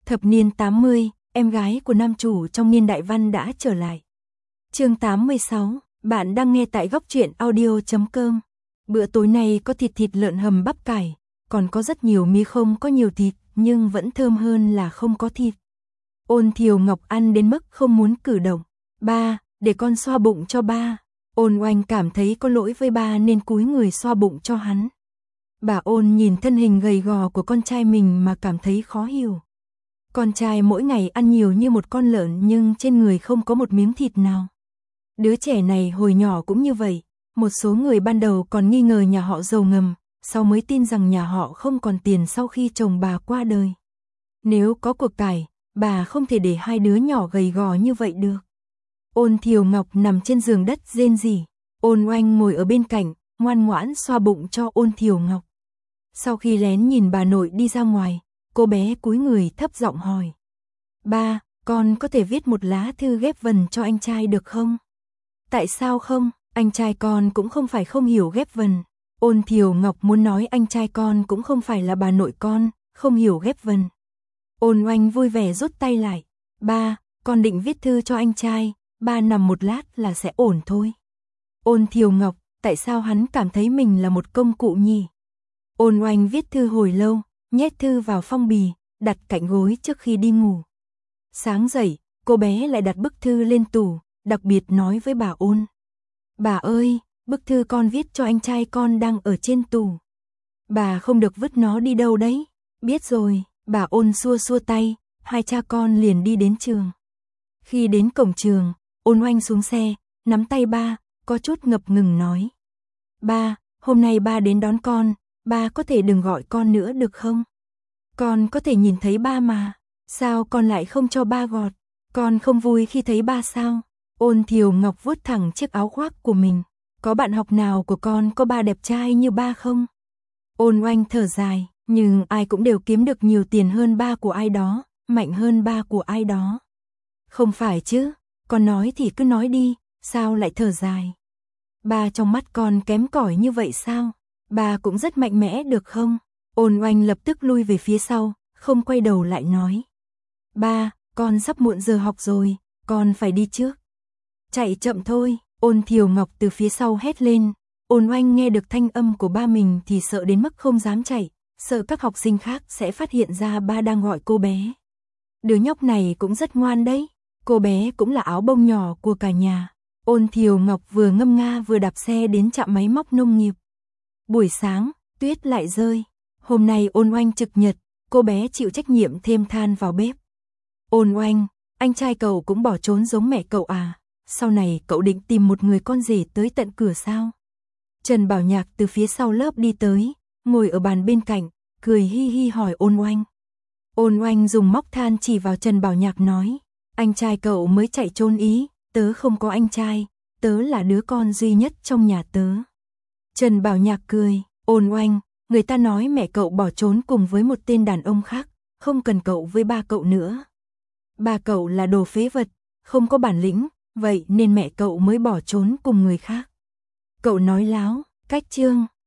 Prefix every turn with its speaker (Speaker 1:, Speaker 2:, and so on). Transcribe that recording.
Speaker 1: Thập niên 80, em gái của nam chủ trong niên đại văn đã trở lại. Chương 86, bạn đang nghe tại goctruyện audio.com. Bữa tối này có thịt lợn hầm bắp cải, còn có rất nhiều mì không có nhiều thịt, nhưng vẫn thơm hơn là không có thịt. Ôn Thiều Ngọc ăn đến mức không muốn cử động. Ba, để con xoa bụng cho ba. Ôn Oanh cảm thấy có lỗi với ba nên cúi người xoa bụng cho hắn. Bà Ôn nhìn thân hình gầy gò của con trai mình mà cảm thấy khó hiểu. Con trai mỗi ngày ăn nhiều như một con lợn nhưng trên người không có một miếng thịt nào. Đứa trẻ này hồi nhỏ cũng như vậy. Một số người ban đầu còn nghi ngờ nhà họ giàu ngầm, sau mới tin rằng nhà họ không còn tiền sau khi chồng bà qua đời. Nếu có của cải, bà không thể để hai đứa nhỏ gầy gò như vậy được. Ôn Thiều Ngọc nằm trên giường đất rên rỉ. Ôn Oanh ngồi ở bên cạnh, ngoan ngoãn xoa bụng cho Ôn Thiều Ngọc. Sau khi lén nhìn bà nội đi ra ngoài, cô bé cúi người thấp giọng hỏi. Ba, con có thể viết một lá thư ghép vần cho anh trai được không? Tại sao không? Anh trai con cũng không phải không hiểu ghép vần. Ôn Thiều Ngọc muốn nói anh trai con cũng không phải là bà nội con, không hiểu ghép vần. Ôn Oanh vui vẻ rút tay lại. Ba, con định viết thư cho anh trai, ba nằm một lát là sẽ ổn thôi. Ôn Thiều Ngọc, tại sao hắn cảm thấy mình là một công cụ nhỉ? Ôn Oanh viết thư hồi lâu, nhét thư vào phong bì, đặt cạnh gối trước khi đi ngủ. Sáng dậy, cô bé lại đặt bức thư lên tủ, đặc biệt nói với bà Ôn. Bà ơi, bức thư con viết cho anh trai con đang ở trên tủ. Bà không được vứt nó đi đâu đấy. Biết rồi, bà Ôn xua xua tay, hai cha con liền đi đến trường. Khi đến cổng trường, Ôn Oanh xuống xe, nắm tay ba, có chút ngập ngừng nói. Ba, hôm nay ba đến đón con, ba có thể đừng gọi con nữa được không? Con có thể nhìn thấy ba mà, sao con lại không cho ba gọt? Con không vui khi thấy ba sao? Ôn Thiều Ngọc vuốt thẳng chiếc áo khoác của mình. Có bạn học nào của con có ba đẹp trai như ba không? Ôn Oanh thở dài, nhưng ai cũng đều kiếm được nhiều tiền hơn ba của ai đó, mạnh hơn ba của ai đó. Không phải chứ, con nói thì cứ nói đi, sao lại thở dài? Ba trong mắt con kém cỏi như vậy sao? Ba cũng rất mạnh mẽ được không? Ôn Oanh lập tức lui về phía sau, không quay đầu lại nói. Ba, con sắp muộn giờ học rồi, con phải đi trước. Chạy chậm thôi, Ôn Thiều Ngọc từ phía sau hét lên. Ôn Oanh nghe được thanh âm của ba mình thì sợ đến mức không dám chạy, sợ các học sinh khác sẽ phát hiện ra ba đang gọi cô bé. Đứa nhóc này cũng rất ngoan đấy, cô bé cũng là áo bông nhỏ của cả nhà. Ôn Thiều Ngọc vừa ngâm nga vừa đạp xe đến trạm máy móc nông nghiệp. Buổi sáng, tuyết lại rơi. Hôm nay Ôn Oanh trực nhật, cô bé chịu trách nhiệm thêm than vào bếp. Ôn Oanh, anh trai cậu cũng bỏ trốn giống mẹ cậu à? Sau này cậu định tìm một người con rể tới tận cửa sao? Trần Bảo Nhạc từ phía sau lớp đi tới, ngồi ở bàn bên cạnh, cười hi hi hỏi Ôn Oanh. Ôn Oanh dùng móc than chỉ vào Trần Bảo Nhạc nói, anh trai cậu mới chạy trốn ý, tớ không có anh trai, tớ là đứa con duy nhất trong nhà tớ. Trần Bảo Nhạc cười, Ôn Oanh, người ta nói mẹ cậu bỏ trốn cùng với một tên đàn ông khác, không cần cậu với ba cậu nữa. Ba cậu là đồ phế vật, không có bản lĩnh, vậy nên mẹ cậu mới bỏ trốn cùng người khác. Cậu nói láo, cách chương.